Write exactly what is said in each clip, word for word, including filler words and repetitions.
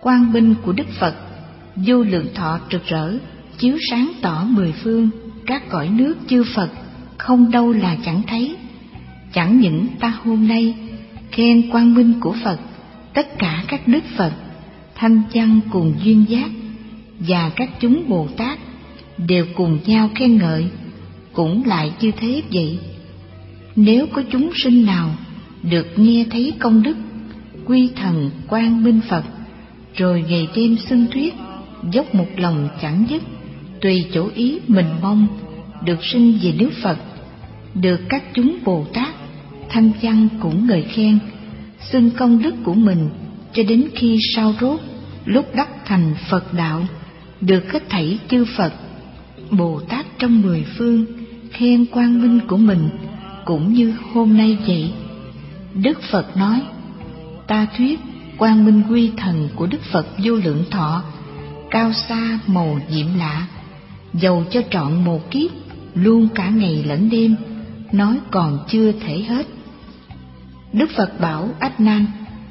Quang minh của Đức Phật vô lượng thọ rực rỡ, chiếu sáng tỏ mười phương, các cõi nước chư Phật không đâu là chẳng thấy. Chẳng những ta hôm nay khen quang minh của Phật, tất cả các đức Phật, thanh văn cùng duyên giác và các chúng Bồ Tát đều cùng nhau khen ngợi, cũng lại như thế vậy. Nếu có chúng sinh nào được nghe thấy công đức quy thần quang minh Phật, rồi ngày đêm xưng thuyết, dốc một lòng chẳng dứt, tùy chỗ ý mình mong, được sinh về nước Phật, được các chúng Bồ Tát thanh văn cũng ngợi khen, xưng công đức của mình, cho đến khi sau rốt lúc đắc thành Phật đạo, được hết thảy chư Phật Bồ Tát trong mười phương khen quang minh của mình, cũng như hôm nay vậy. Đức Phật nói: ta thuyết quang minh quy thần của Đức Phật vô lượng thọ, cao xa màu diệm lạ, dầu cho trọn một kiếp, luôn cả ngày lẫn đêm, nói còn chưa thể hết. Đức Phật bảo Ách Nan: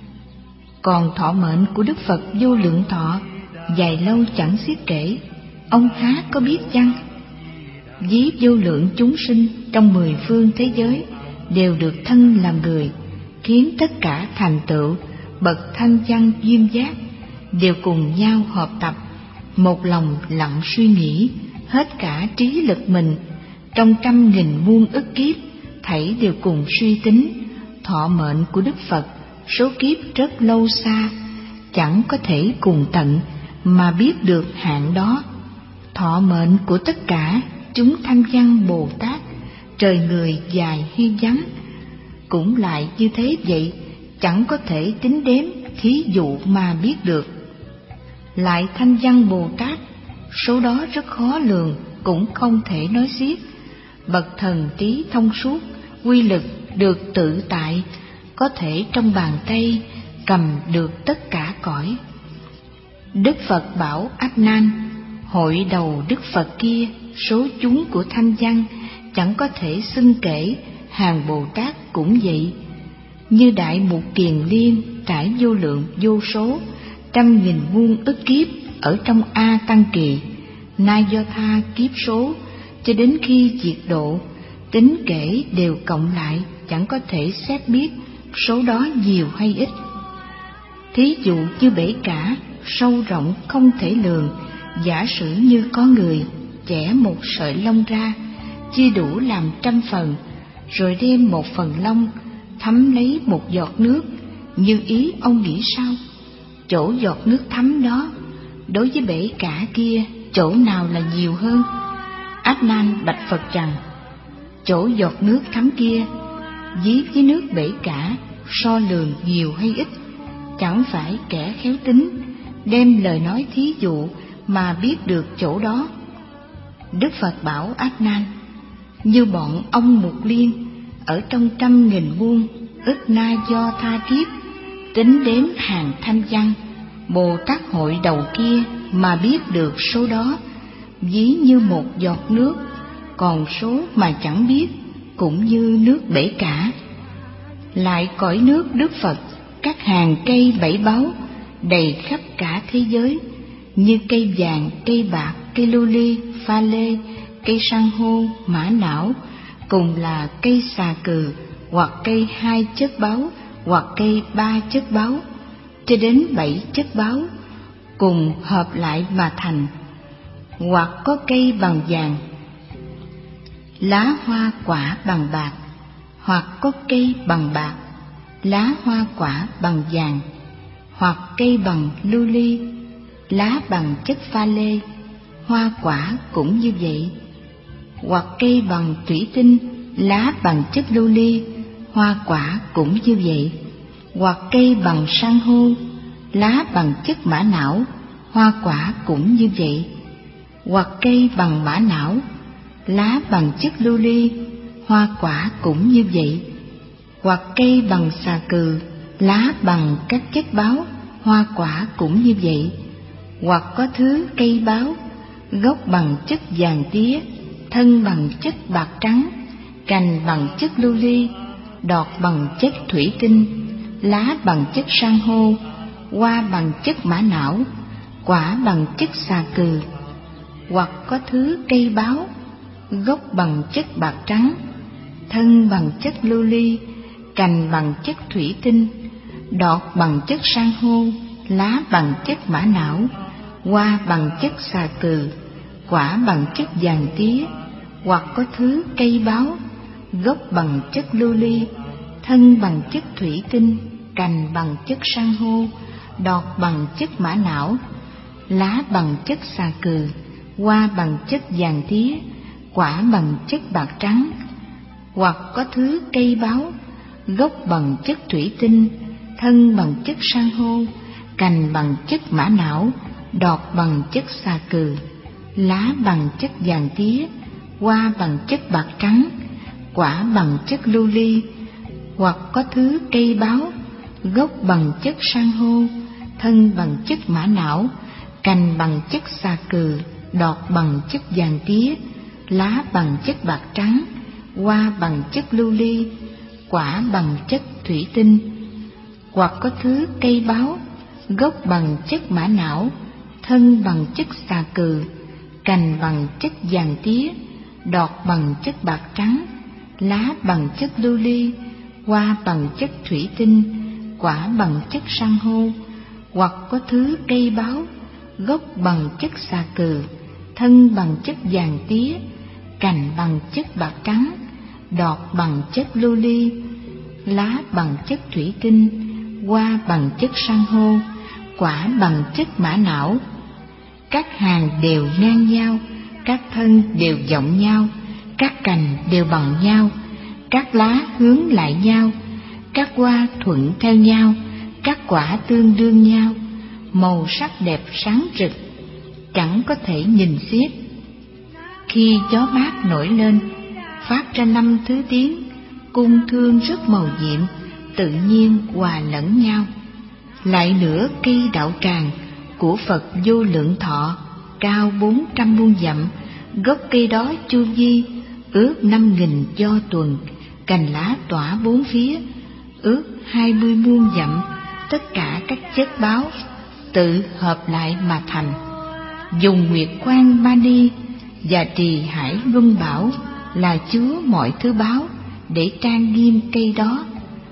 còn thọ mệnh của Đức Phật vô lượng thọ dài lâu chẳng xiết kể, ông há có biết chăng? Ví vô lượng chúng sinh trong mười phương thế giới đều được thân làm người, khiến tất cả thành tựu bậc thanh văn duyên giác đều cùng nhau hợp tập, một lòng lặng suy nghĩ, hết cả trí lực mình, trong trăm nghìn muôn ức kiếp, thảy đều cùng suy tính. Thọ mệnh của Đức Phật số kiếp rất lâu xa, chẳng có thể cùng tận mà biết được hạn đó. Thọ mệnh của tất cả chúng thanh văn Bồ Tát, trời người dài hay vắng, cũng lại như thế vậy, chẳng có thể tính đếm thí dụ mà biết được. Lại thanh văn Bồ Tát, số đó rất khó lường, cũng không thể nói xiết. Bậc thần trí thông suốt, quy lực được tự tại, có thể trong bàn tay cầm được tất cả cõi. Đức Phật bảo Ách Nan: hội đầu Đức Phật kia, số chúng của thanh văn chẳng có thể xưng kể, hàng Bồ Tát cũng vậy. Như đại mục kiền liên trải vô lượng vô số, trăm nghìn muôn ức kiếp ở trong A Tăng Kỳ, nay do tha kiếp số, cho đến khi diệt độ, tính kể đều cộng lại chẳng có thể xét biết số đó nhiều hay ít. Thí dụ như bể cả, sâu rộng không thể lường, giả sử như có người chẻ một sợi lông ra, chia đủ làm trăm phần, rồi đem một phần lông thấm lấy một giọt nước, như ý ông nghĩ sao? Chỗ giọt nước thấm đó, đối với bể cả kia, chỗ nào là nhiều hơn? Ách Nan bạch Phật rằng: chỗ giọt nước thấm kia ví với nước bể cả, so lường nhiều hay ít, chẳng phải kẻ khéo tính đem lời nói thí dụ mà biết được chỗ đó. Đức Phật bảo Ách Nan: như bọn ông Mục Liên ở trong trăm nghìn muôn ức na do tha kiếp, tính đếm hàng thanh văn Bồ Tát hội đầu kia mà biết được số đó, ví như một giọt nước, còn số mà chẳng biết, cũng như nước bể cả. Lại cõi nước Đức Phật, các hàng cây bảy báu đầy khắp cả thế giới, như cây vàng, cây bạc, cây lưu ly, pha lê, cây san hô, mã não, cùng là cây xà cừ, hoặc cây hai chất báu, hoặc cây ba chất báu, cho đến bảy chất báu, cùng hợp lại mà thành. Hoặc có cây bằng vàng, lá hoa quả bằng bạc, hoặc có cây bằng bạc, lá hoa quả bằng vàng, hoặc cây bằng lưu ly, lá bằng chất pha lê, hoa quả cũng như vậy. Hoặc cây bằng thủy tinh, lá bằng chất lưu ly, hoa quả cũng như vậy. Hoặc cây bằng san hô, lá bằng chất mã não, hoa quả cũng như vậy. Hoặc cây bằng mã não, lá bằng chất lưu ly, hoa quả cũng như vậy. Hoặc cây bằng xà cừ, lá bằng các chất báu, hoa quả cũng như vậy. Hoặc có thứ cây báu, gốc bằng chất vàng tía, thân bằng chất bạc trắng, cành bằng chất lưu ly, đọt bằng chất thủy tinh, lá bằng chất san hô, hoa bằng chất mã não, quả bằng chất xà cừ. Hoặc có thứ cây báo, gốc bằng chất bạc trắng, thân bằng chất lưu ly, cành bằng chất thủy tinh, đọt bằng chất san hô, lá bằng chất mã não, hoa bằng chất xà cừ, quả bằng chất vàng tía. Hoặc có thứ cây báo, gốc bằng chất lưu ly, thân bằng chất thủy tinh, cành bằng chất san hô, đọt bằng chất mã não, lá bằng chất xà cừ, hoa bằng chất vàng tía, quả bằng chất bạc trắng. Hoặc có thứ cây báo, gốc bằng chất thủy tinh, thân bằng chất san hô, cành bằng chất mã não, đọt bằng chất xà cừ, lá bằng chất vàng tía, hoa bằng chất bạc trắng, quả bằng chất lưu ly. Hoặc có thứ cây báo, gốc bằng chất san hô, thân bằng chất mã não, cành bằng chất xà cừ, đọt bằng chất vàng tía, lá bằng chất bạc trắng, hoa bằng chất lưu ly, quả bằng chất thủy tinh. Hoặc có thứ cây báo, gốc bằng chất mã não, thân bằng chất xà cừ, cành bằng chất vàng tía, đọt bằng chất bạc trắng, lá bằng chất lưu ly, hoa bằng chất thủy tinh, quả bằng chất san hô. Hoặc có thứ cây báo, gốc bằng chất xà cừ, thân bằng chất vàng tía, cành bằng chất bạc trắng, đọt bằng chất lưu ly, lá bằng chất thủy tinh, hoa bằng chất san hô, quả bằng chất mã não. Các hàng đều ngang nhau, các thân đều vọng nhau, các cành đều bằng nhau, các lá hướng lại nhau, các hoa thuận theo nhau, các quả tương đương nhau, màu sắc đẹp sáng rực, chẳng có thể nhìn xiết. Khi gió mát nổi lên, phát ra năm thứ tiếng, cung thương rất màu nhiệm, tự nhiên hòa lẫn nhau. Lại nữa, cây đạo tràng của Phật Vô Lượng Thọ cao bốn trăm muôn dặm, gốc cây đó chu vi ước năm nghìn do tuần, cành lá tỏa bốn phía ước hai mươi muôn dặm, tất cả các chất báo tự hợp lại mà thành. Dùng Nguyệt Quang Mani và Trì Hải Luân Bảo là chứa mọi thứ báo để trang nghiêm cây đó.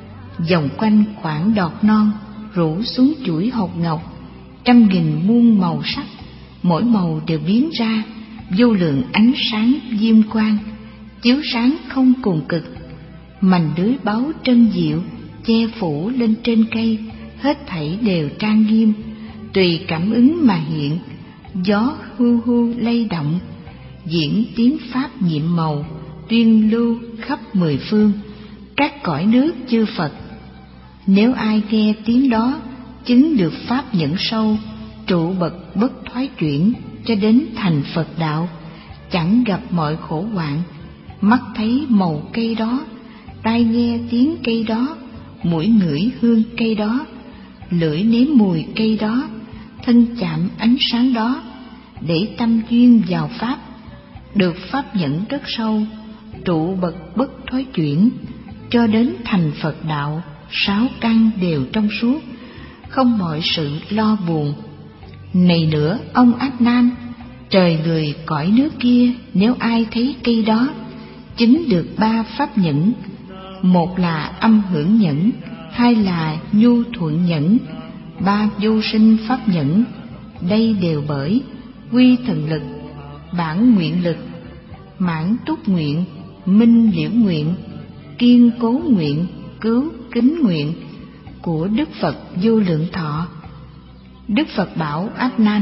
Vòng quanh khoảng đọt non rủ xuống chuỗi hột ngọc, trăm nghìn muôn màu sắc, mỗi màu đều biến ra vô lượng ánh sáng diêm quang, chiếu sáng không cùng cực. Mành lưới báu trân diệu che phủ lên trên cây, hết thảy đều trang nghiêm, tùy cảm ứng mà hiện. Gió hu hu lay động, diễn tiếng pháp nhiệm màu, tuyên lưu khắp mười phương các cõi nước chư Phật. Nếu ai nghe tiếng đó, chứng được pháp nhẫn sâu, trụ bậc bất thoái chuyển cho đến thành Phật đạo, chẳng gặp mọi khổ hoạn. Mắt thấy màu cây đó, tai nghe tiếng cây đó, mũi ngửi hương cây đó, lưỡi nếm mùi cây đó, thân chạm ánh sáng đó, để tâm duyên vào pháp, được pháp nhẫn rất sâu, trụ bậc bất thoái chuyển cho đến thành Phật đạo. Sáu căn đều trong suốt, không mọi sự lo buồn. Này nữa ông Ác Nam, trời người cõi nước kia, nếu ai thấy cây đó, chứng được ba pháp nhẫn: một là âm hưởng nhẫn, hai là nhu thuận nhẫn, ba vô sinh pháp nhẫn. Đây đều bởi quy thần lực, bản nguyện lực, mãn túc nguyện, minh liễu nguyện, kiên cố nguyện, cứu kính nguyện của Đức Phật Vô Lượng Thọ. Đức Phật bảo Ác Nan,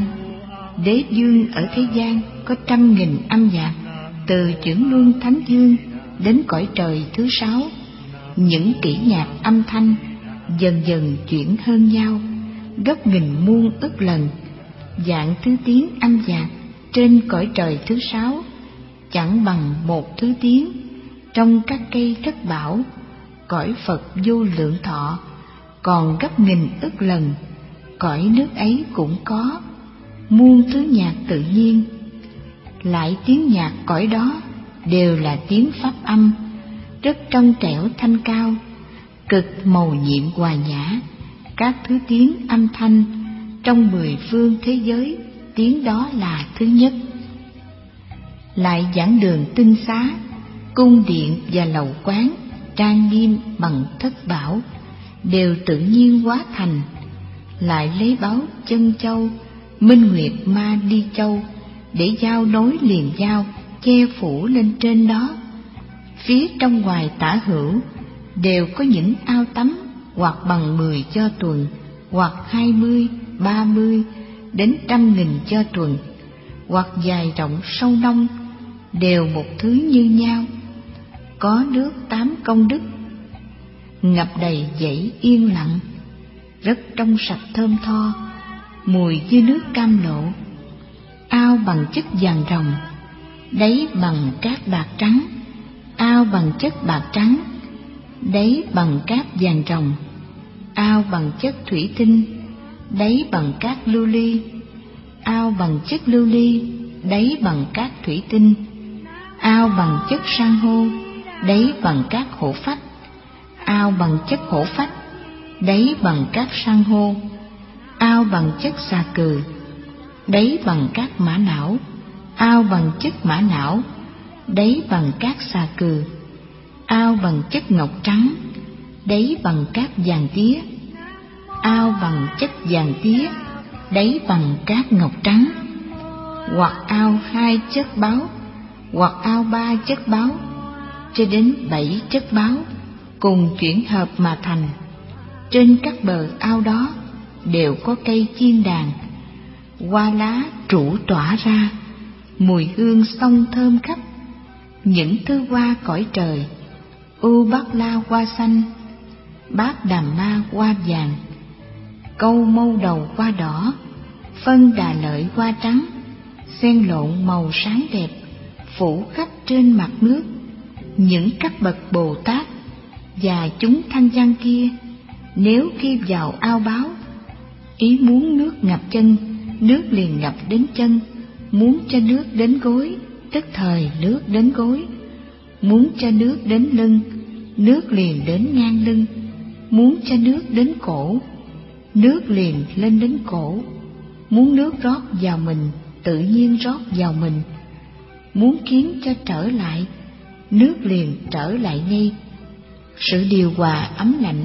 đế dương ở thế gian có trăm nghìn âm nhạc, từ chuyển luân thánh dương đến cõi trời thứ sáu. Những kỹ nhạc âm thanh dần dần chuyển hơn nhau gấp nghìn muôn ức lần. Dạng thứ tiếng âm nhạc trên cõi trời thứ sáu chẳng bằng một thứ tiếng trong các cây thất bảo. Cõi Phật Vô Lượng Thọ còn gấp nghìn ức lần, cõi nước ấy cũng có muôn thứ nhạc tự nhiên. Lại tiếng nhạc cõi đó đều là tiếng pháp âm, rất trong trẻo thanh cao, cực màu nhiệm hòa nhã, các thứ tiếng âm thanh trong mười phương thế giới, tiếng đó là thứ nhất. Lại giảng đường tinh xá, cung điện và lầu quán trang nghiêm bằng thất bảo đều tự nhiên hóa thành. Lại lấy báu chân châu, minh nguyệt ma đi châu để giao nối liền giao, che phủ lên trên đó. Phía trong ngoài tả hữu đều có những ao tắm, hoặc bằng mười cho tuần, hoặc hai mươi, ba mươi đến trăm nghìn cho tuần, hoặc dài rộng sâu nông, đều một thứ như nhau. Có nước tám công đức, ngập đầy dãy yên lặng, rất trong sạch thơm tho, mùi như nước cam lộ. Ao bằng chất vàng ròng, đáy bằng cát bạc trắng. Ao bằng chất bạc trắng, đáy bằng cát vàng ròng. Ao bằng chất thủy tinh, đáy bằng cát lưu ly. Ao bằng chất lưu ly, đáy bằng cát thủy tinh. Ao bằng chất san hô, đáy bằng cát hổ phách. Ao bằng chất hổ phách, đáy bằng cát san hô. Ao bằng chất xà cừ, đáy bằng cát mã não. Ao bằng chất mã não, đáy bằng cát xà cừ. Ao bằng chất ngọc trắng, đáy bằng cát vàng tía. Ao bằng chất vàng tía, đáy bằng cát ngọc trắng. Hoặc ao hai chất báu, hoặc ao ba chất báu, cho đến bảy chất báu cùng chuyển hợp mà thành. Trên các bờ ao đó đều có cây chiên đàn, hoa lá trụ tỏa ra, mùi hương xông thơm khắp. Những thứ hoa cõi trời, u bát la hoa xanh, bát đàm ma hoa vàng, câu mâu đầu hoa đỏ, phân đà lợi hoa trắng, xen lộn màu sáng đẹp, phủ khắp trên mặt nước. Những các bậc Bồ Tát và chúng thanh văn kia, nếu khi vào ao báo, ý muốn nước ngập chân, nước liền ngập đến chân. Muốn cho nước đến gối, tức thời nước đến gối. Muốn cho nước đến lưng, nước liền đến ngang lưng. Muốn cho nước đến cổ, nước liền lên đến cổ. Muốn nước rót vào mình, tự nhiên rót vào mình. Muốn khiến cho trở lại, nước liền trở lại ngay. Sự điều hòa ấm lạnh,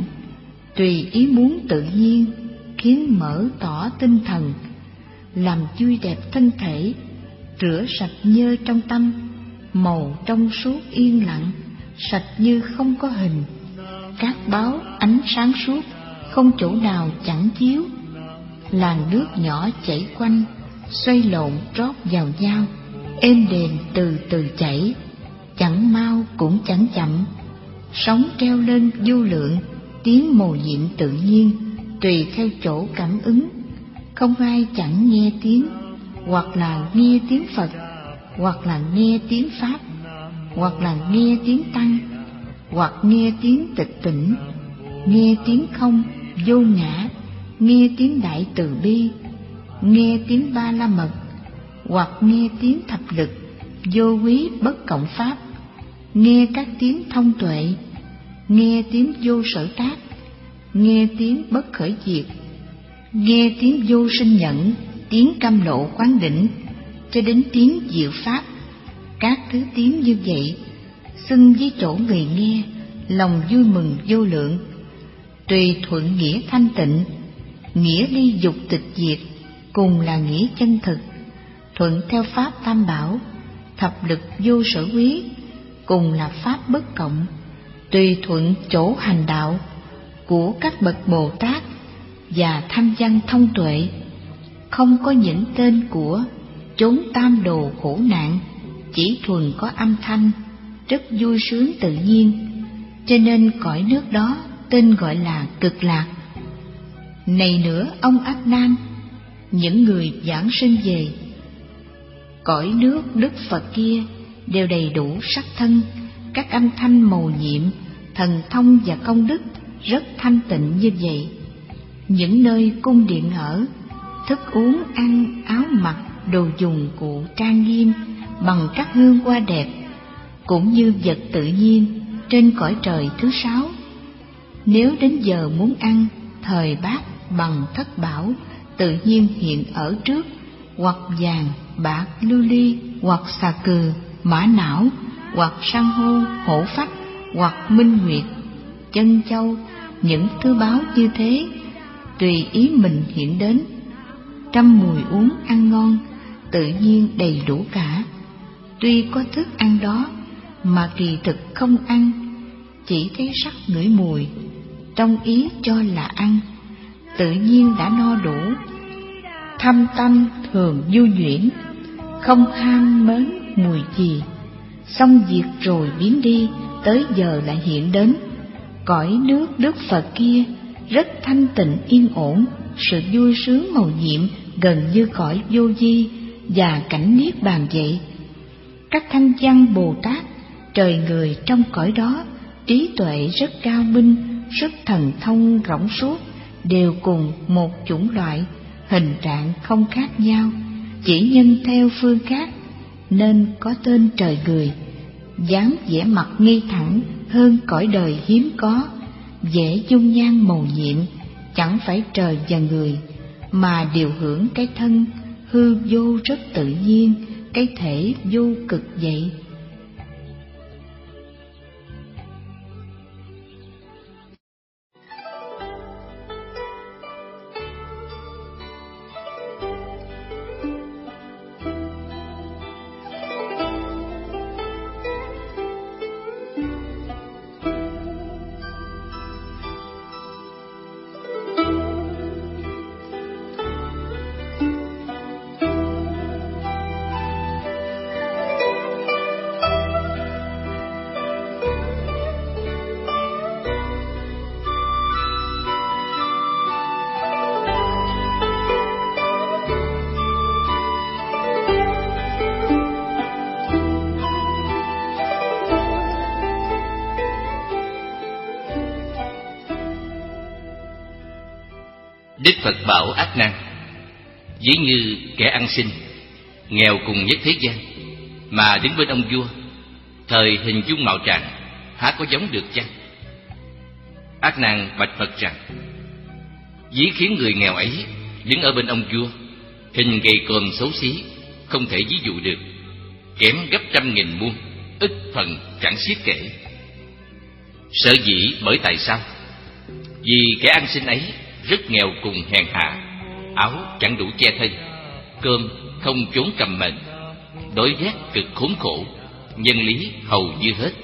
tùy ý muốn tự nhiên, khiến mở tỏ tinh thần, làm vui đẹp thân thể, rửa sạch nhơ trong tâm, màu trong suốt yên lặng, sạch như không có hình. Các báo ánh sáng suốt, không chỗ nào chẳng chiếu. Làn nước nhỏ chảy quanh, xoay lộn rót vào nhau, êm đềm từ từ chảy, chẳng mau cũng chẳng chậm. Sóng treo lên vô lượng, tiếng mầu nhiệm tự nhiên, tùy theo chỗ cảm ứng. Không ai chẳng nghe tiếng, hoặc là nghe tiếng Phật, hoặc là nghe tiếng Pháp, hoặc là nghe tiếng Tăng, hoặc nghe tiếng tịch tỉnh, nghe tiếng không, vô ngã, nghe tiếng đại từ bi, nghe tiếng ba la mật, hoặc nghe tiếng thập lực, vô quý bất cộng pháp, nghe các tiếng thông tuệ, nghe tiếng vô sở tác, nghe tiếng bất khởi diệt, nghe tiếng vô sinh nhẫn, tiếng cam lộ quán đỉnh, cho đến tiếng diệu pháp. Các thứ tiếng như vậy, xưng với chỗ người nghe, lòng vui mừng vô lượng. Tùy thuận nghĩa thanh tịnh, nghĩa ly dục tịch diệt, cùng là nghĩa chân thực. Thuận theo pháp tam bảo, thập lực vô sở quý, cùng là pháp bất cộng. Tùy thuận chỗ hành đạo của các bậc Bồ Tát và tham văn thông tuệ, không có những tên của chốn tam đồ khổ nạn, chỉ thuần có âm thanh, rất vui sướng tự nhiên, cho nên cõi nước đó tên gọi là Cực Lạc. Này nữa ông Ác Nan, những người giảng sinh về cõi nước Đức Phật kia đều đầy đủ sắc thân, các âm thanh mầu nhiệm, thần thông và công đức rất thanh tịnh như vậy. Những nơi cung điện ở, thức uống ăn áo mặc, đồ dùng cụ trang nghiêm bằng các hương hoa đẹp, cũng như vật tự nhiên trên cõi trời thứ sáu. Nếu đến giờ muốn ăn, thời bát bằng thất bảo tự nhiên hiện ở trước, hoặc vàng, bạc, lưu ly, hoặc xà cừ, mã não, hoặc san hô, hổ phách, hoặc minh nguyệt, chân châu, những thứ báu như thế, tùy ý mình hiện đến. Trăm mùi uống ăn ngon, tự nhiên đầy đủ cả. Tuy có thức ăn đó, mà kỳ thực không ăn, chỉ thấy sắc ngửi mùi, trong ý cho là ăn, tự nhiên đã no đủ. Thâm tâm thường du nhuyễn, không ham mến mùi gì, xong việc rồi biến đi, tới giờ lại hiện đến. Cõi nước Đức Phật kia rất thanh tịnh yên ổn, sự vui sướng màu nhiệm gần như cõi vô vi và cảnh niết bàn vậy. Các thanh văn Bồ Tát, trời người trong cõi đó, trí tuệ rất cao minh, sức thần thông rỗng suốt, đều cùng một chủng loại, hình trạng không khác nhau, chỉ nhân theo phương khác, nên có tên trời người. Dáng vẻ mặt nghi thẳng hơn cõi đời hiếm có, vẻ dung nhan màu nhiệm, chẳng phải trời và người, mà điều hưởng cái thân hư vô rất tự nhiên, cái thể vô cực vậy. Đức Phật bảo Ác Nan: ví như kẻ ăn xin, nghèo cùng nhất thế gian, mà đứng bên ông vua, thời hình dung mạo trạng, há có giống được chăng? Ác Nan bạch Phật rằng: ví khiến người nghèo ấy đứng ở bên ông vua, hình gầy còm xấu xí, không thể ví dụ được, kém gấp trăm nghìn muôn, ức phần chẳng xiết kể. Sở dĩ bởi tại sao? Vì kẻ ăn xin ấy rất nghèo cùng hèn hạ, áo chẳng đủ che thân, cơm không chốn cầm mền, đói rét cực khốn khổ, nhân lý hầu như hết.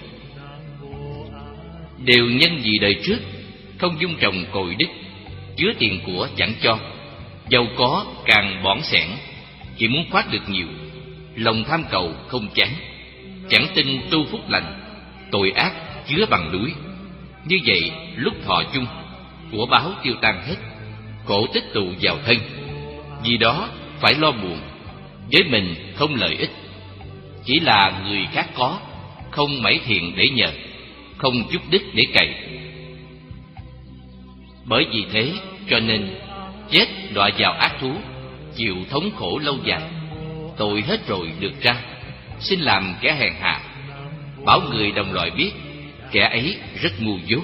Đều nhân vì đời trước không dung trồng cội đức, chứa tiền của chẳng cho, giàu có càng bỏn sẻn, chỉ muốn khoác được nhiều, lòng tham cầu không chán, chẳng tin tu phúc lành, tội ác chứa bằng núi. Như vậy lúc thọ chung, của báo tiêu tan hết, khổ tích tụ vào thân, vì đó phải lo buồn, với mình không lợi ích, chỉ là người khác có, không mảy thiện để nhờ, không chút đức để cày. Bởi vì thế cho nên chết đọa vào ác thú, chịu thống khổ lâu dài, tội hết rồi được ra, xin làm kẻ hèn hạ, bảo người đồng loại biết kẻ ấy rất ngu dốt.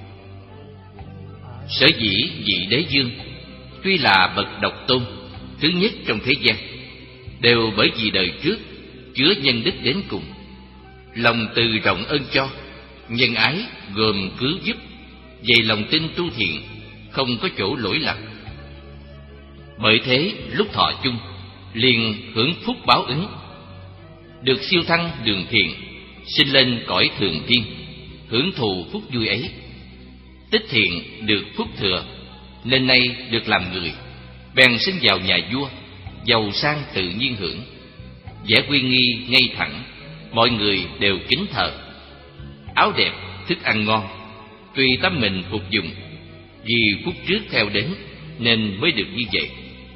Sở dĩ vị đế dương tuy là bậc độc tôn, thứ nhất trong thế gian, đều bởi vì đời trước chứa nhân đức đến cùng, lòng từ rộng ơn cho, nhân ái gồm cứu giúp, dày lòng tin tu thiện, không có chỗ lỗi lầm. Bởi thế lúc thọ chung liền hưởng phúc báo ứng, được siêu thăng đường thiện, sinh lên cõi thường thiên, hưởng thụ phúc vui ấy. Tích thiện được phúc thừa, nên nay được làm người, bèn sinh vào nhà vua, giàu sang tự nhiên hưởng, vẻ uy nghi ngay thẳng, mọi người đều kính thờ. Áo đẹp, thức ăn ngon, tùy tâm mình phục dụng, vì phúc trước theo đến nên mới được như vậy.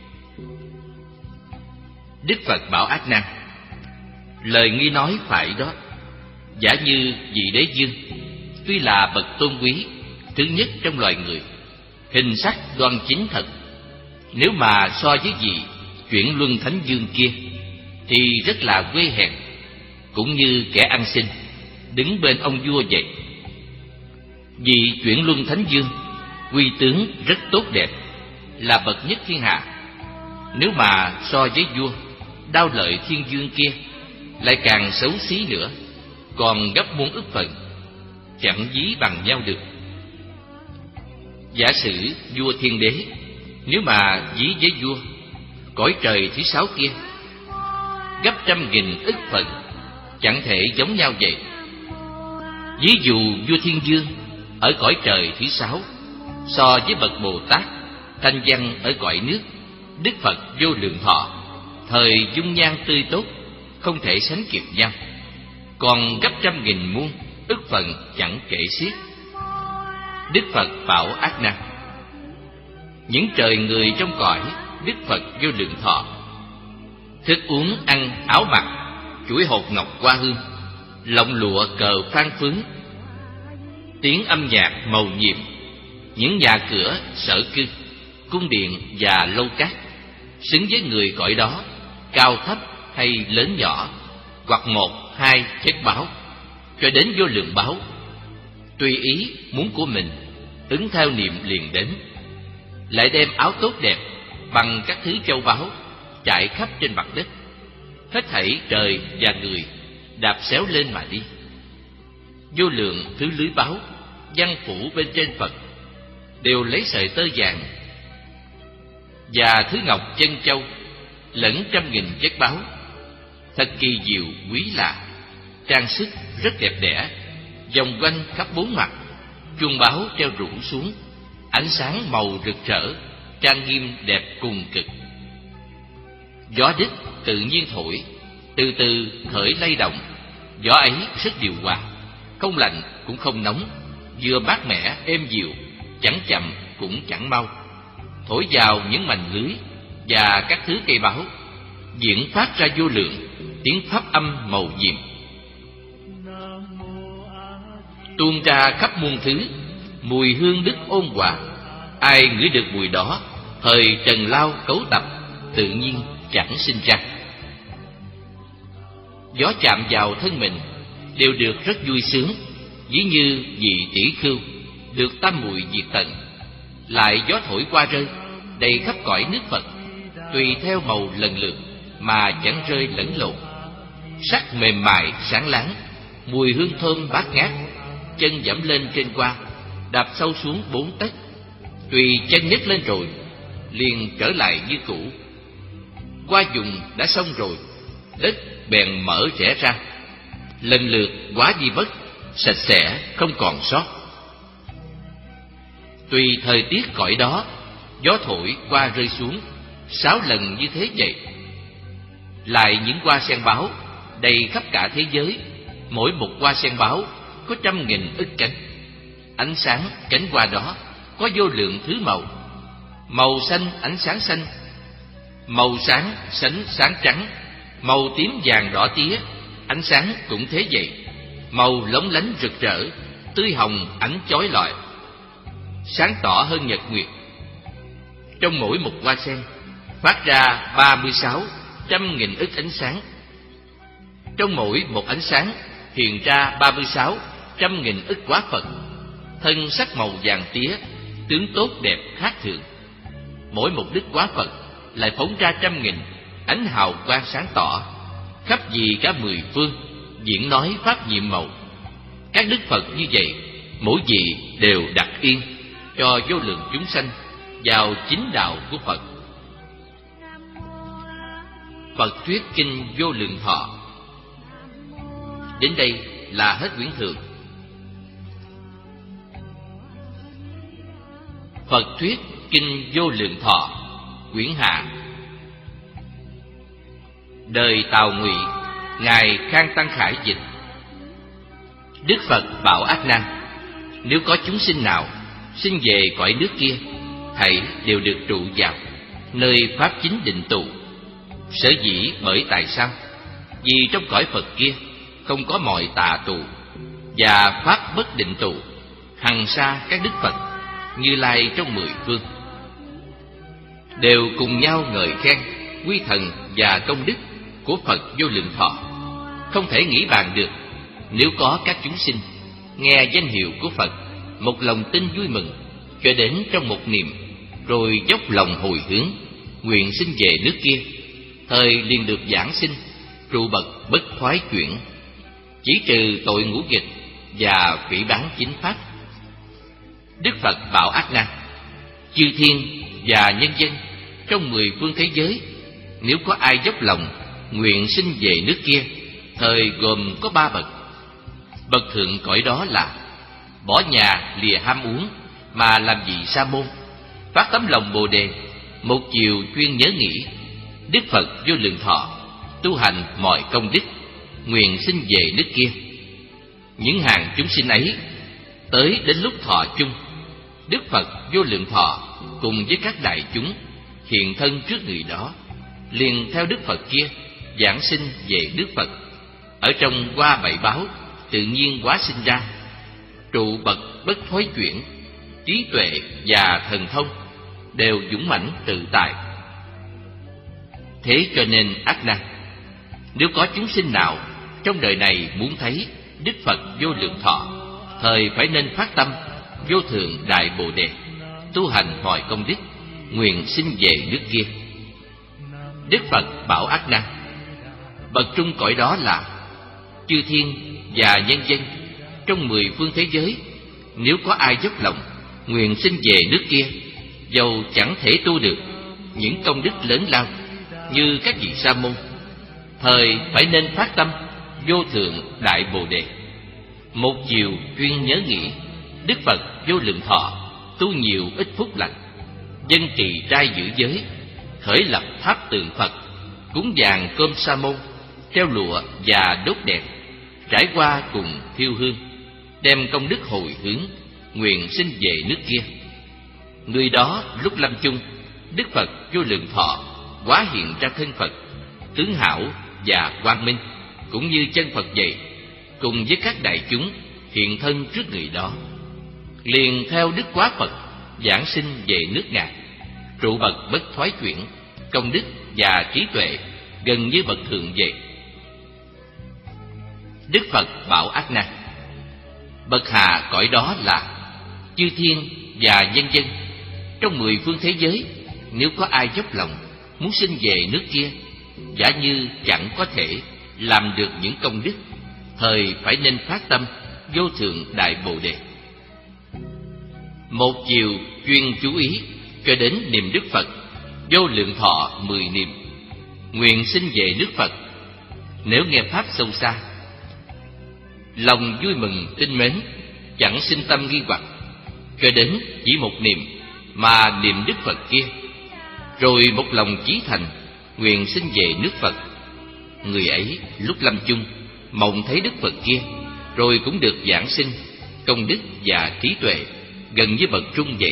Đức Phật bảo Ác Nan: lời nghi nói phải đó. Giả như vị đế dương tuy là bậc tôn quý, thứ nhất trong loài người, hình sắc đoan chính thật, nếu mà so với vị chuyển luân thánh dương kia thì rất là quê hèn, cũng như kẻ ăn xin đứng bên ông vua vậy. Vị chuyển luân thánh dương Quy tướng rất tốt đẹp, là bậc nhất thiên hạ. Nếu mà so với vua Đao Lợi Thiên Vương kia, lại càng xấu xí nữa, còn gấp muôn ức phần, chẳng ví bằng nhau được. Giả sử vua Thiên Đế, nếu mà ví với vua cõi trời thứ sáu kia, gấp trăm nghìn ức phần, chẳng thể giống nhau vậy. Ví dụ vua Thiên Vương ở cõi trời thứ sáu, so với bậc Bồ Tát thanh văn ở cõi nước Đức Phật Vô Lượng Thọ, thời dung nhan tươi tốt, không thể sánh kịp nhau, còn gấp trăm nghìn muôn ức phần chẳng kể xiết. Đức Phật bảo ác năng: những trời người trong cõi Đức Phật Vô Lượng Thọ, thức uống ăn áo mặc, chuỗi hột ngọc hoa hương, lọng lụa cờ phan phướng, tiếng âm nhạc mầu nhiệm, những nhà cửa sở cư, cung điện và lâu cát, xứng với người cõi đó, cao thấp hay lớn nhỏ, hoặc một hai chất báo, cho đến vô lượng báo, tùy ý muốn của mình, ứng theo niệm liền đến. Lại đem áo tốt đẹp bằng các thứ châu báu chạy khắp trên mặt đất, hết thảy trời và người đạp xéo lên mà đi. Vô lượng thứ lưới báo giăng phủ bên trên Phật, đều lấy sợi tơ vàng và thứ ngọc chân châu, lẫn trăm nghìn chất báu, thật kỳ diệu quý lạ, trang sức rất đẹp đẽ, vòng quanh khắp bốn mặt, chuông báo treo rủ xuống, ánh sáng màu rực rỡ, trang nghiêm đẹp cùng cực. Gió đít tự nhiên thổi, từ từ khởi lay động. Gió ấy rất điều hòa, không lạnh cũng không nóng, vừa mát mẻ êm dịu, chẳng chậm cũng chẳng mau, thổi vào những mành lưới và các thứ cây báu, diễn phát ra vô lượng tiếng pháp âm màu nhiệm, tuôn ra khắp muôn thứ, mùi hương đức ôn hòa. Ai ngửi được mùi đó, thời trần lao cấu tập, tự nhiên chẳng sinh ra. Gió chạm vào thân mình đều được rất vui sướng, ví như vị tỷ khưu được tam muội diệt tận. Lại gió thổi qua rơi đầy khắp cõi nước Phật, tùy theo màu lần lượt mà chẳng rơi lẫn lộn, sắc mềm mại sáng láng, mùi hương thơm bát ngát. Chân dẫm lên trên hoa, đạp sâu xuống bốn tấc, tùy chân nhấc lên rồi liền trở lại như cũ. Hoa dùng đã xong rồi, đất bèn mở rẽ ra, lần lượt hóa di bất, sạch sẽ không còn sót. Tùy thời tiết cõi đó, gió thổi hoa rơi xuống sáu lần như thế vậy. Lại những hoa sen báo đầy khắp cả thế giới, mỗi một hoa sen báo có trăm nghìn ức cánh. Ánh sáng cánh hoa đó có vô lượng thứ màu, màu xanh ánh sáng xanh, màu sáng sánh sáng trắng, màu tím vàng đỏ tía, ánh sáng cũng thế vậy, màu lóng lánh rực rỡ, tươi hồng ánh chói lọi, sáng tỏ hơn nhật nguyệt. Trong mỗi một hoa sen phát ra ba mươi sáu trăm nghìn ức ánh sáng. Trong mỗi một ánh sáng hiện ra ba mươi sáu trăm nghìn ức quá Phật, thân sắc màu vàng tía, tướng tốt đẹp khác thường. Mỗi một đức quá Phật lại phóng ra trăm nghìn ánh hào quang sáng tỏ, khắp vì cả mười phương, diễn nói pháp nhiệm màu. Các đức Phật như vậy, mỗi vị đều đặt yên cho vô lượng chúng sanh vào chính đạo của Phật. Phật thuyết kinh Vô Lượng Thọ. Đến đây là hết quyển thượng. Phật thuyết kinh Vô Lượng Thọ, quyển hạ. Đời Tào Ngụy, ngài Khang Tăng Khải dịch. Đức Phật bảo ác năng: nếu có chúng sinh nào sinh về cõi nước kia, thảy đều được trụ vào nơi pháp chính định tụ. Sở dĩ bởi tại sao? Vì trong cõi Phật kia không có mọi tà tụ và pháp bất định tụ, hằng sa các đức Phật Như Lai trong mười phương đều cùng nhau ngợi khen quy thần và công đức của Phật Vô Lượng Thọ, không thể nghĩ bàn được. Nếu có các chúng sinh nghe danh hiệu của Phật, một lòng tin vui mừng, cho đến trong một niệm, rồi dốc lòng hồi hướng, nguyện sinh về nước kia, thời liền được giảng sinh, trụ bậc bất thoái chuyển, chỉ trừ tội ngũ nghịch và phỉ báng chính pháp. Đức Phật bảo Ác Na: chư thiên và nhân dân trong mười phương thế giới, nếu có ai dốc lòng nguyện sinh về nước kia, thời gồm có ba bậc. Bậc thượng cõi đó là bỏ nhà lìa ham uống mà làm vị sa môn, phát tấm lòng bồ đề, một chiều chuyên nhớ nghĩ Đức Phật vô lượng thọ, tu hành mọi công đức, nguyện sinh về nước kia. Những hàng chúng sinh ấy tới đến lúc thọ chung, Đức Phật vô lượng thọ cùng với các đại chúng hiện thân trước người đó, liền theo Đức Phật kia giảng sinh về Đức Phật. Ở trong qua bảy báo tự nhiên hóa sinh ra, trụ bậc bất thoái chuyển, trí tuệ và thần thông đều dũng mãnh tự tại. Thế cho nên Ác Na, nếu có chúng sinh nào trong đời này muốn thấy Đức Phật vô lượng thọ, thời phải nên phát tâm vô thượng đại bồ đề, tu hành mọi công đức, nguyện sinh về nước kia. Đức Phật bảo Ác Na: bậc trung cõi đó là chư thiên và nhân dân trong mười phương thế giới, nếu có ai dốc lòng nguyện sinh về nước kia, dầu chẳng thể tu được những công đức lớn lao như các vị sa môn, thời phải nên phát tâm vô thượng đại bồ đề, một chiều chuyên nhớ nghĩ Đức Phật vô lượng thọ, tu nhiều ít phúc lành, dân trì trai giữ giới, khởi lập tháp tượng Phật, cúng dường cơm sa môn, treo lụa và đốt đèn, trải qua cùng thiêu hương, đem công đức hồi hướng, nguyện sinh về nước kia. Người đó lúc lâm chung, Đức Phật vô lượng thọ hóa hiện ra thân Phật, tướng hảo và quang minh, cũng như chân Phật vậy, cùng với các đại chúng hiện thân trước người đó, liền theo Đức Quá Phật giảng sinh về nước Ngài, trụ bậc bất thoái chuyển, công đức và trí tuệ gần như bậc thượng vậy. Đức Phật bảo Ác Na: bậc hạ cõi đó là chư thiên và nhân dân trong mười phương thế giới, nếu có ai dốc lòng muốn sinh về nước kia, giả như chẳng có thể làm được những công đức, thời phải nên phát tâm vô thượng đại bồ đề, một chiều chuyên chú ý cho đến niệm Đức Phật vô lượng thọ mười niệm, nguyện sinh về nước Phật. Nếu nghe pháp sâu xa, lòng vui mừng tinh mến, chẳng sinh tâm nghi hoặc, cho đến chỉ một niệm mà niệm Đức Phật kia, rồi một lòng chí thành nguyện sinh về nước Phật. Người ấy lúc lâm chung mộng thấy Đức Phật kia, rồi cũng được giảng sinh, công đức và trí tuệ gần với bậc trung vậy.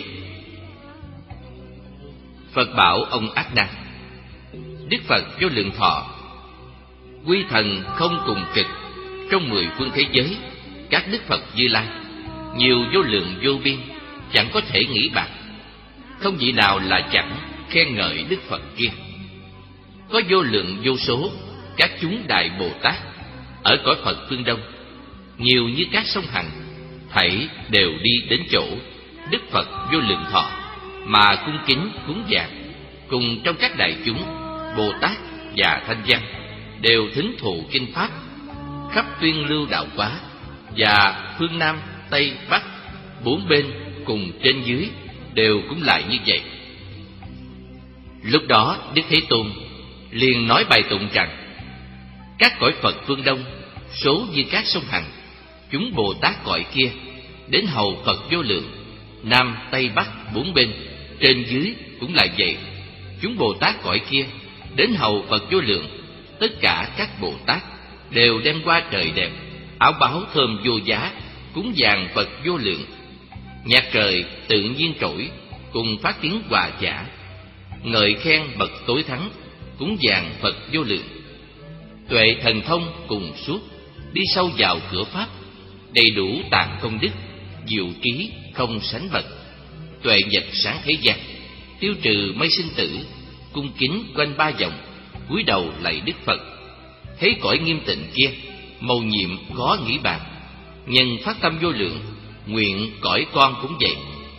Phật bảo ông Ác Na: Đức Phật vô lượng thọ quy thần không cùng cực trong mười phương thế giới, các Đức Phật Như Lai nhiều vô lượng vô biên, chẳng có thể nghĩ bạc, không vị nào là chẳng khen ngợi Đức Phật kia. Có vô lượng vô số các chúng đại Bồ Tát ở cõi Phật phương Đông, nhiều như các sông Hằng, thảy đều đi đến chỗ Đức Phật vô lượng thọ mà cung kính cúng dường, cùng trong các đại chúng Bồ Tát và Thanh Văn đều thính thụ kinh pháp, khắp tuyên lưu đạo hóa, và phương Nam Tây Bắc bốn bên cùng trên dưới đều cũng lại như vậy. Lúc đó Đức Thế Tôn liền nói bài tụng rằng: các cõi Phật phương Đông số như các sông Hằng, chúng Bồ Tát cõi kia đến hầu Phật vô lượng, Nam Tây Bắc bốn bên trên dưới cũng lại vậy. Chúng Bồ Tát cõi kia đến hầu Phật vô lượng, tất cả các Bồ Tát đều đem qua trời đẹp, áo báu thơm vô giá, cúng dường Phật vô lượng. Nhạc trời tự nhiên trỗi, cùng phát tiếng hòa giả, ngợi khen bậc tối thắng, cúng dường Phật vô lượng. Tuệ thần thông cùng suốt, đi sâu vào cửa pháp, đầy đủ tạng công đức, diệu trí không sánh bậc. Tuệ nhật sáng thế gian, tiêu trừ mây sinh tử, cung kính quanh ba vòng, cúi đầu lạy Đức Phật. Thấy cõi nghiêm tịnh kia, mầu nhiệm khó nghĩ bàn, nhân phát tâm vô lượng, nguyện cõi con cũng vậy.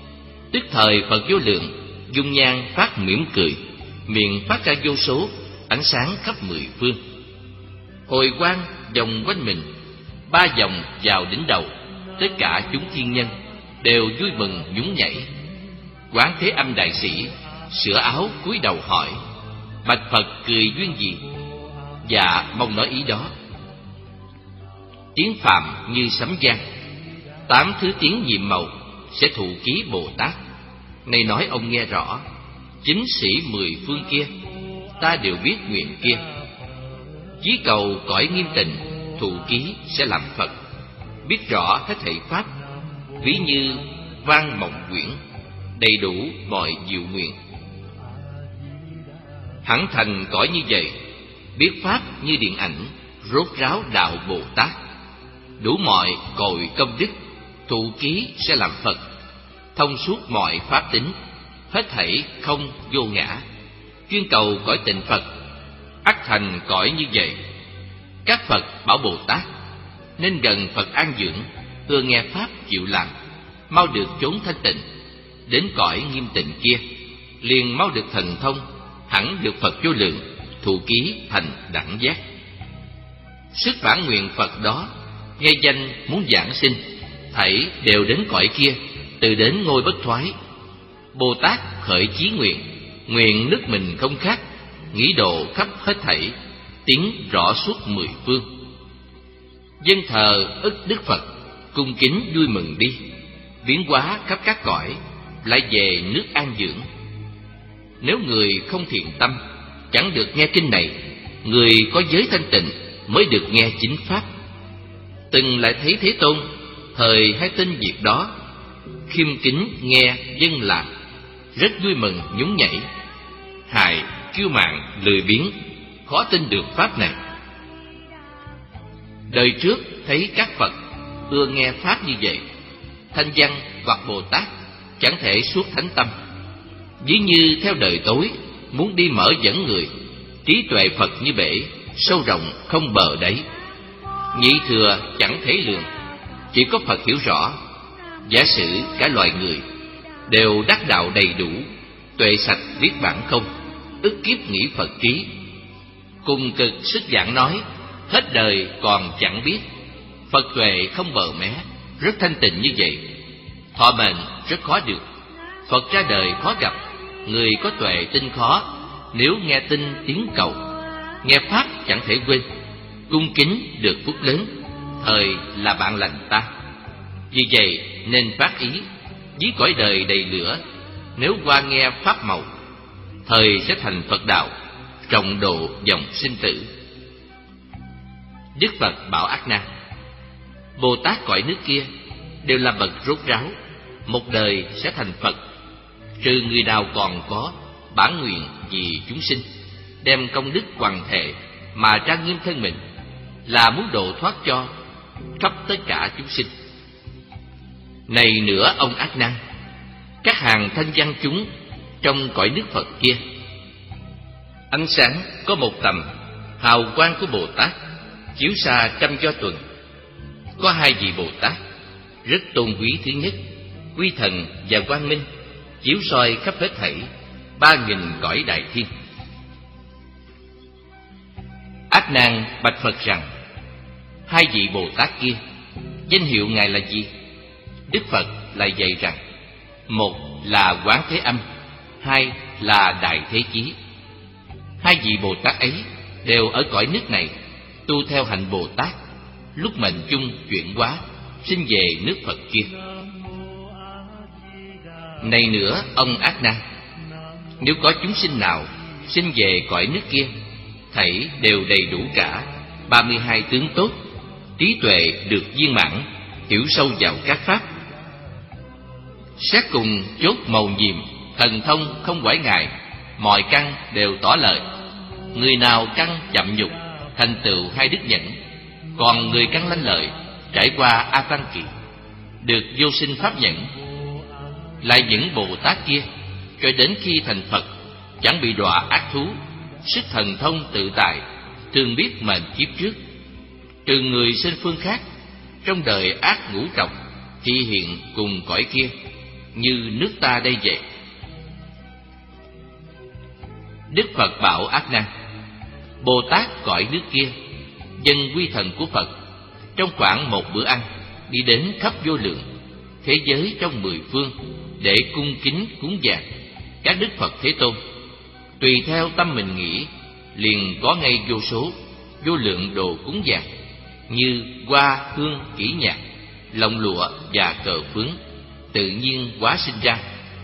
Tức thời Phật vô lượng dung nhan phát mỉm cười, miệng phát ra vô số ánh sáng khắp mười phương. Hồi quang vòng quanh mình, ba vòng vào đỉnh đầu, tất cả chúng thiên nhân đều vui mừng nhún nhảy. Quán Thế Âm đại sĩ sửa áo cúi đầu hỏi: bạch Phật cười duyên gì? Dạ mong nói ý đó. Tiếng phàm như sấm vang, tám thứ tiếng nhiệm màu sẽ thụ ký Bồ Tát. Này nói ông nghe rõ, chính sĩ mười phương kia, ta đều biết nguyện kia. Chí cầu cõi nghiêm tịnh, thụ ký sẽ làm Phật. Biết rõ hết thảy pháp, ví như vang mộng quyển, đầy đủ mọi diệu nguyện. Hẳn thành cõi như vậy, biết pháp như điện ảnh, rốt ráo đạo Bồ Tát. Đủ mọi cội công đức, thụ ký sẽ làm Phật. Thông suốt mọi pháp tính, hết thảy không vô ngã. Chuyên cầu cõi tịnh Phật, ắt thành cõi như vậy. Các Phật bảo Bồ Tát nên gần Phật an dưỡng, ưa nghe pháp chịu làm, mau được chốn thanh tịnh. Đến cõi nghiêm tịnh kia, liền mau được thần thông, hẳn được Phật vô lượng, thụ ký thành đẳng giác. Sức bản nguyện Phật đó, nghe danh muốn giảng sinh, thảy đều đến cõi kia, từ đến ngôi bất thoái. Bồ Tát khởi chí nguyện, nguyện nước mình không khác, nghĩ độ khắp hết thảy, tiếng rõ suốt mười phương. Dân thờ ức Đức Phật, cung kính vui mừng đi, biến hóa khắp các cõi, lại về nước an dưỡng. Nếu người không thiện tâm, chẳng được nghe kinh này, người có giới thanh tịnh mới được nghe chính pháp. Từng lại thấy Thế Tôn thời hay tin việc đó, khiêm kính nghe dân làm, rất vui mừng nhún nhảy. Hài kiêu mạn lười biếng, khó tin được pháp này. Đời trước thấy các Phật ưa nghe pháp như vậy, thanh văn hoặc Bồ Tát chẳng thể suốt thánh tâm. Ví như theo đời tối, muốn đi mở dẫn người, trí tuệ Phật như bể, sâu rộng không bờ đáy. Nhị thừa chẳng thể lường, chỉ có Phật hiểu rõ. Giả sử cả loài người đều đắc đạo đầy đủ, tuệ sạch viết bản không, ức kiếp nghĩ Phật trí. Cùng cực sức giảng nói, hết đời còn chẳng biết. Phật tuệ không bờ mé, rất thanh tịnh như vậy. Thọ mệnh rất khó được, Phật ra đời khó gặp. Người có tuệ tin khó, nếu nghe tin tiếng cầu. Nghe pháp chẳng thể quên, cung kính được phúc lớn, thời là bạn lành ta. Vì vậy nên phát ý, ví cõi đời đầy lửa, nếu qua nghe pháp màu, thời sẽ thành Phật đạo, trọng độ dòng sinh tử. Đức Phật bảo Ác Na: Bồ Tát cõi nước kia đều là bậc rốt ráo, một đời sẽ thành Phật. Trừ người nào còn có bản nguyện vì chúng sinh, đem công đức hoàn thể mà trang nghiêm thân mình, là muốn độ thoát cho khắp tất cả chúng sinh. Này nữa ông Ác Na, các hàng thanh văn chúng trong cõi nước Phật kia, ánh sáng có một tầm, hào quang của Bồ Tát chiếu xa trăm do tuần. Có hai vị Bồ Tát rất tôn quý. Thứ nhất, Quy Thần và Quang Minh, chiếu soi khắp hết thảy ba nghìn cõi đại thiên. Ác Nan bạch Phật rằng: hai vị Bồ Tát kia, danh hiệu ngài là gì? Đức Phật lại dạy rằng: một là Quán Thế Âm, hai là Đại Thế Chí. Hai vị Bồ Tát ấy đều ở cõi nước này, tu theo hạnh Bồ Tát, lúc mệnh chung chuyển hóa, sinh về nước Phật kia. Này nữa ông Ác Na, nếu có chúng sinh nào sinh về cõi nước kia, thảy đều đầy đủ cả ba mươi hai tướng tốt, trí tuệ được viên mãn, hiểu sâu vào các pháp. Xét cùng chốt mầu nhiệm, thần thông không quải ngại, mọi căn đều tỏ lời. Người nào căn chậm nhục, thành tựu hai đức nhẫn, còn người căn lanh lợi, trải qua A Tăng kỳ, được vô sinh pháp nhẫn. Lại những Bồ Tát kia, cho đến khi thành Phật, chẳng bị đọa ác thú, sức thần thông tự tại, thường biết mệnh kiếp trước. Trừ người sinh phương khác, trong đời ác ngũ trọc, thị hiện cùng cõi kia, như nước ta đây vậy. Đức Phật bảo Ác Nan: Bồ Tát cõi nước kia, dân quy thần của Phật, trong khoảng một bữa ăn đi đến khắp vô lượng thế giới trong mười phương để cung kính cúng dường các Đức Phật Thế Tôn. Tùy theo tâm mình nghĩ, liền có ngay vô số vô lượng đồ cúng dường như hoa, hương, kỹ nhạc, lông lụa và cờ phướng tự nhiên hóa sinh ra.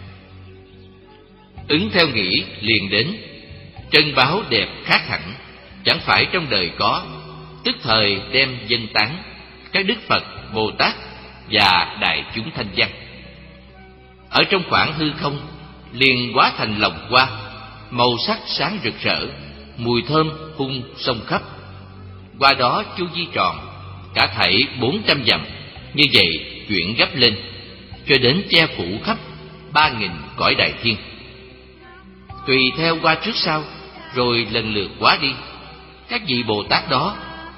Ứng theo nghĩ liền đến, trân báu đẹp khác hẳn, chẳng phải trong đời có, tức thời đem dâng tán các Đức Phật, Bồ Tát và đại chúng thanh văn. Ở trong khoảng hư không liền hóa thành lồng hoa, màu sắc sáng rực rỡ, mùi thơm phun sông khắp. Qua đó chu vi tròn cả thảy bốn trăm dặm, như vậy chuyển gấp lên cho đến che phủ khắp ba nghìn cõi đại thiên. Tùy theo qua trước sau, rồi lần lượt hóa đi. Các vị Bồ Tát đó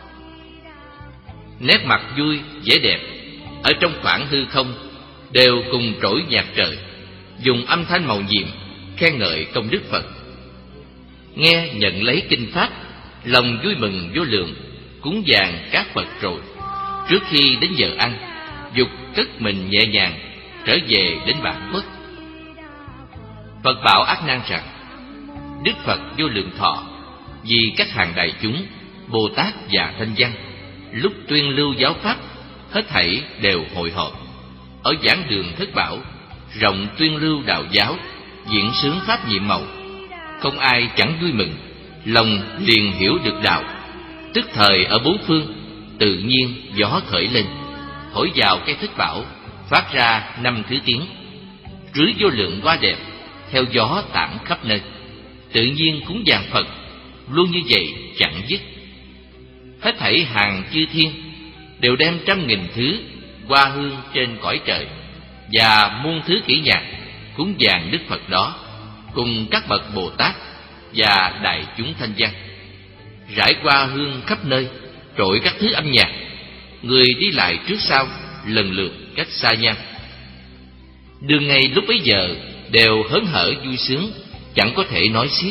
nét mặt vui vẻ đẹp, ở trong khoảng hư không đều cùng trỗi nhạc trời, dùng âm thanh màu nhiệm khen ngợi công đức Phật. Nghe nhận lấy kinh pháp, lòng vui mừng vô lượng, cúng dường các Phật rồi. Trước khi đến giờ ăn, dục cất mình nhẹ nhàng trở về đến bản quốc. Phật bảo Ác Nan rằng: Đức Phật vô lượng thọ, vì các hàng đại chúng, Bồ Tát và thanh văn, lúc tuyên lưu giáo pháp, hết thảy đều hội họp ở giảng đường Thất Bảo, rộng tuyên lưu đạo giáo, diễn sướng pháp nhiệm màu. Không ai chẳng vui mừng, lòng liền hiểu được đạo. Tức thời ở bốn phương tự nhiên gió khởi lên, thổi vào cây Thất Bảo, phát ra năm thứ tiếng, rưới vô lượng hoa đẹp, theo gió tản khắp nơi. Tự nhiên cúng dường Phật luôn như vậy chẳng dứt. Hết thảy hàng chư thiên đều đem trăm nghìn thứ hoa hương trên cõi trời và muôn thứ kỹ nhạc cúng dường Đức Phật đó, cùng các bậc Bồ Tát và đại chúng thanh văn. Rải hoa hương khắp nơi, trội các thứ âm nhạc, người đi lại trước sau lần lượt cách xa nhau. Đường ngày lúc bấy giờ đều hớn hở vui sướng, chẳng có thể nói xiết.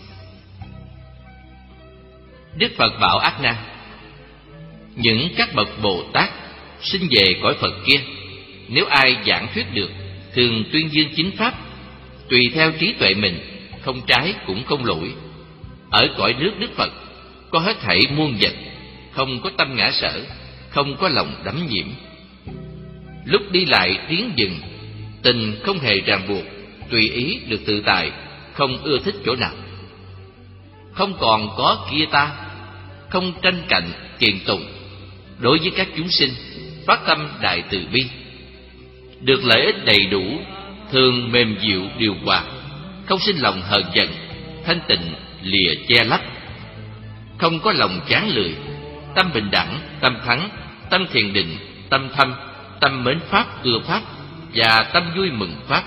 Đức Phật bảo Ác Nan: Những các bậc Bồ Tát sinh về cõi Phật kia, nếu ai giảng thuyết được, thường tuyên dương chính pháp, tùy theo trí tuệ mình, không trái cũng không lỗi. Ở cõi nước Đức Phật có hết thảy muôn vật, không có tâm ngã sở, không có lòng đắm nhiễm. Lúc đi lại tiến dừng, tình không hề ràng buộc, tùy ý được tự tại, không ưa thích chỗ nào. Không còn có kia ta, không tranh cạnh tiền tùng. Đối với các chúng sinh, phát tâm đại từ bi, được lợi ích đầy đủ, thường mềm dịu điều hòa, không sinh lòng hờn giận, thanh tịnh lìa che lấp, không có lòng chán lười, tâm bình đẳng, tâm thắng, tâm thiền định, tâm thâm, tâm mến pháp ưa pháp và tâm vui mừng pháp.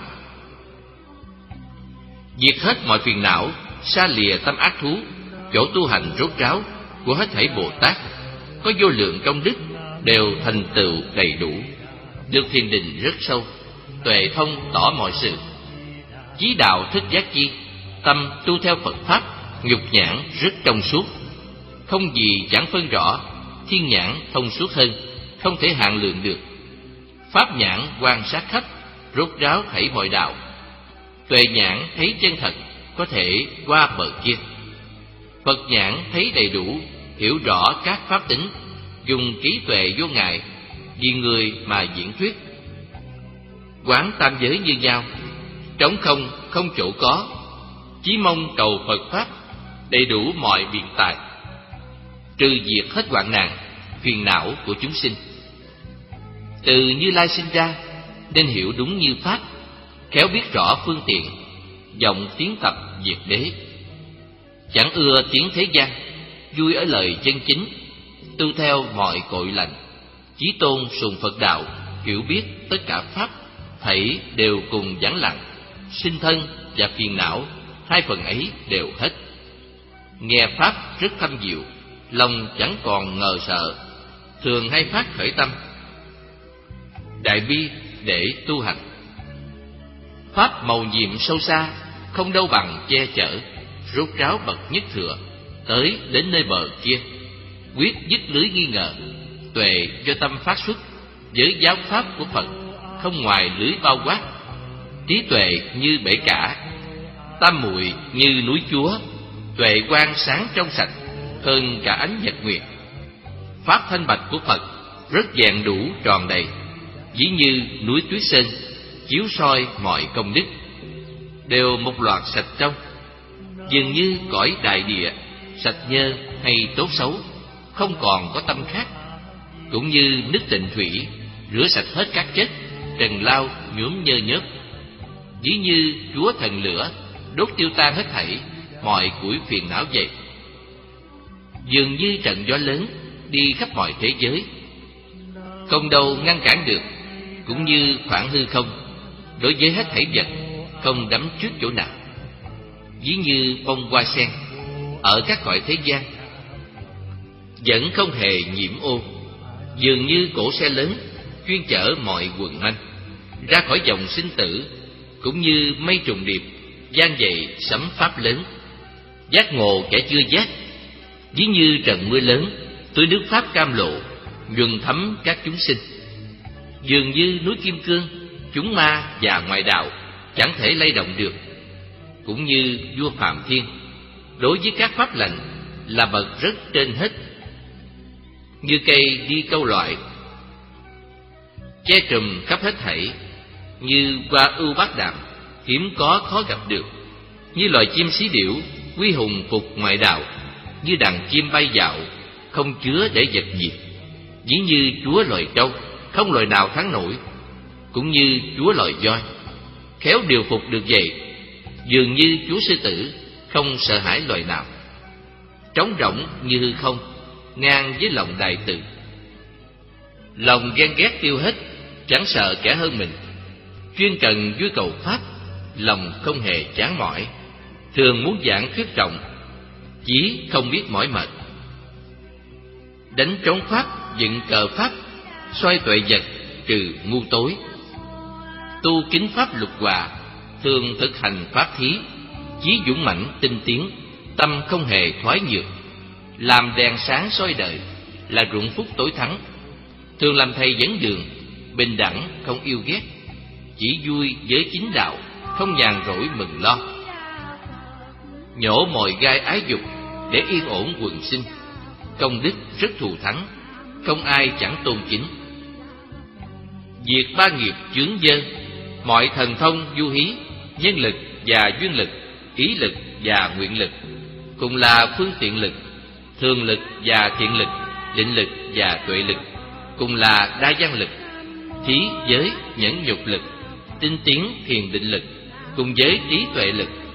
Diệt hết mọi phiền não, xa lìa tâm ác thú, chỗ tu hành rốt ráo của hết thảy Bồ Tát, có vô lượng công đức, đều thành tựu đầy đủ, được thiền định rất sâu, tuệ thông tỏ mọi sự. Chí đạo thức giác chi, tâm tu theo Phật pháp, nhục nhãn rất trong suốt, không gì chẳng phân rõ, thiên nhãn thông suốt hơn, không thể hạn lượng được. Pháp nhãn quan sát khắp, rốt ráo thảy mọi đạo. Tuệ nhãn thấy chân thật, có thể qua bờ kia. Phật nhãn thấy đầy đủ, hiểu rõ các pháp tính, dùng trí tuệ vô ngại, vì người mà diễn thuyết. Quán tam giới như nhau, trống không không chỗ có, chí mong cầu Phật pháp, đầy đủ mọi biện tài, trừ diệt hết hoạn nạn, phiền não của chúng sinh. Từ Như Lai sinh ra, nên hiểu đúng như pháp, khéo biết rõ phương tiện, vọng tiến tập diệt đế. Chẳng ưa tiếng thế gian, vui ở lời chân chính, tu theo mọi cội lành, chí tôn sùng Phật đạo, hiểu biết tất cả pháp, thảy đều cùng vắng lặng, sinh thân và phiền não, hai phần ấy đều hết. Nghe pháp rất thâm diệu, lòng chẳng còn ngờ sợ, thường hay phát khởi tâm đại bi để tu hành. Pháp màu nhiệm sâu xa, không đâu bằng che chở, rốt ráo bậc nhất thừa, tới đến nơi bờ kia, quyết dứt lưới nghi ngờ. Tuệ do tâm phát xuất, với giáo pháp của Phật, không ngoài lưới bao quát. Trí tuệ như bể cả, tam muội như núi Chúa, tuệ quang sáng trong sạch, hơn cả ánh nhật nguyệt. Pháp thanh bạch của Phật rất vẹn đủ tròn đầy, ví như núi Tuyết Sơn, chiếu soi mọi công đức, đều một loạt sạch trong. Dường như cõi đại địa, sạch nhơ hay tốt xấu, không còn có tâm khác. Cũng như nước tịnh thủy, rửa sạch hết các chất trần lao nhuốm nhơ nhớp. Ví như Chúa thần lửa, đốt tiêu tan hết thảy mọi củi phiền não vậy. Dường như trận gió lớn đi khắp mọi thế giới, không đâu ngăn cản được. Cũng như khoảng hư không, đối với hết thảy vật, không đắm trước chỗ nào. Ví như bông hoa sen ở các cõi thế gian, vẫn không hề nhiễm ô. Dường như cỗ xe lớn chuyên chở mọi quần manh ra khỏi dòng sinh tử. Cũng như mây trùng điệp gian dậy sấm pháp lớn, giác ngộ kẻ chưa giác. Ví như trận mưa lớn tưới nước pháp cam lộ, nhuần thấm các chúng sinh. Dường như núi Kim Cương, chúng ma và ngoại đạo chẳng thể lay động được. Cũng như vua Phạm Thiên, đối với các pháp lành là bậc rất trên hết. Như cây đi câu loại, che trùm khắp hết thảy. Như hoa ưu bát đàm, hiếm có khó gặp được. Như loài chim xí điểu, quy hùng phục ngoại đạo. Như đàn chim bay dạo, không chứa để vật diệt. Ví như chúa loài trâu, không loài nào thắng nổi. Cũng như chúa loài voi, khéo điều phục được vậy. Dường như chúa sư tử, không sợ hãi loài nào. Trống rỗng như hư không, ngang với lòng đại từ. Lòng ghen ghét tiêu hết, chẳng sợ kẻ hơn mình. Chuyên cần vui cầu pháp, lòng không hề chán mỏi. Thường muốn giảng thuyết rộng, chí không biết mỏi mệt. Đánh trống pháp, dựng cờ pháp, soi tuệ vật, trừ ngu tối. Tu kính pháp lục hòa, thường thực hành pháp thí. Chí dũng mãnh tinh tiến, tâm không hề thoái nhược. Làm đèn sáng soi đời, là ruộng phúc tối thắng. Thường làm thầy dẫn đường, bình đẳng không yêu ghét. Chỉ vui với chính đạo, không nhàn rỗi mừng lo. Nhổ mọi gai ái dục, để yên ổn quần sinh. Công đức rất thù thắng, không ai chẳng tôn kính. Diệt ba nghiệp chướng dơ, mọi thần thông du hí. Nhân lực và duyên lực, ý lực và nguyện lực, cùng là phương tiện lực. Thường lực và thiện lực, định lực và tuệ lực, cùng là đa văn lực. Thí giới nhẫn nhục lực, tinh tiến thiền định lực, cùng với trí tuệ lực,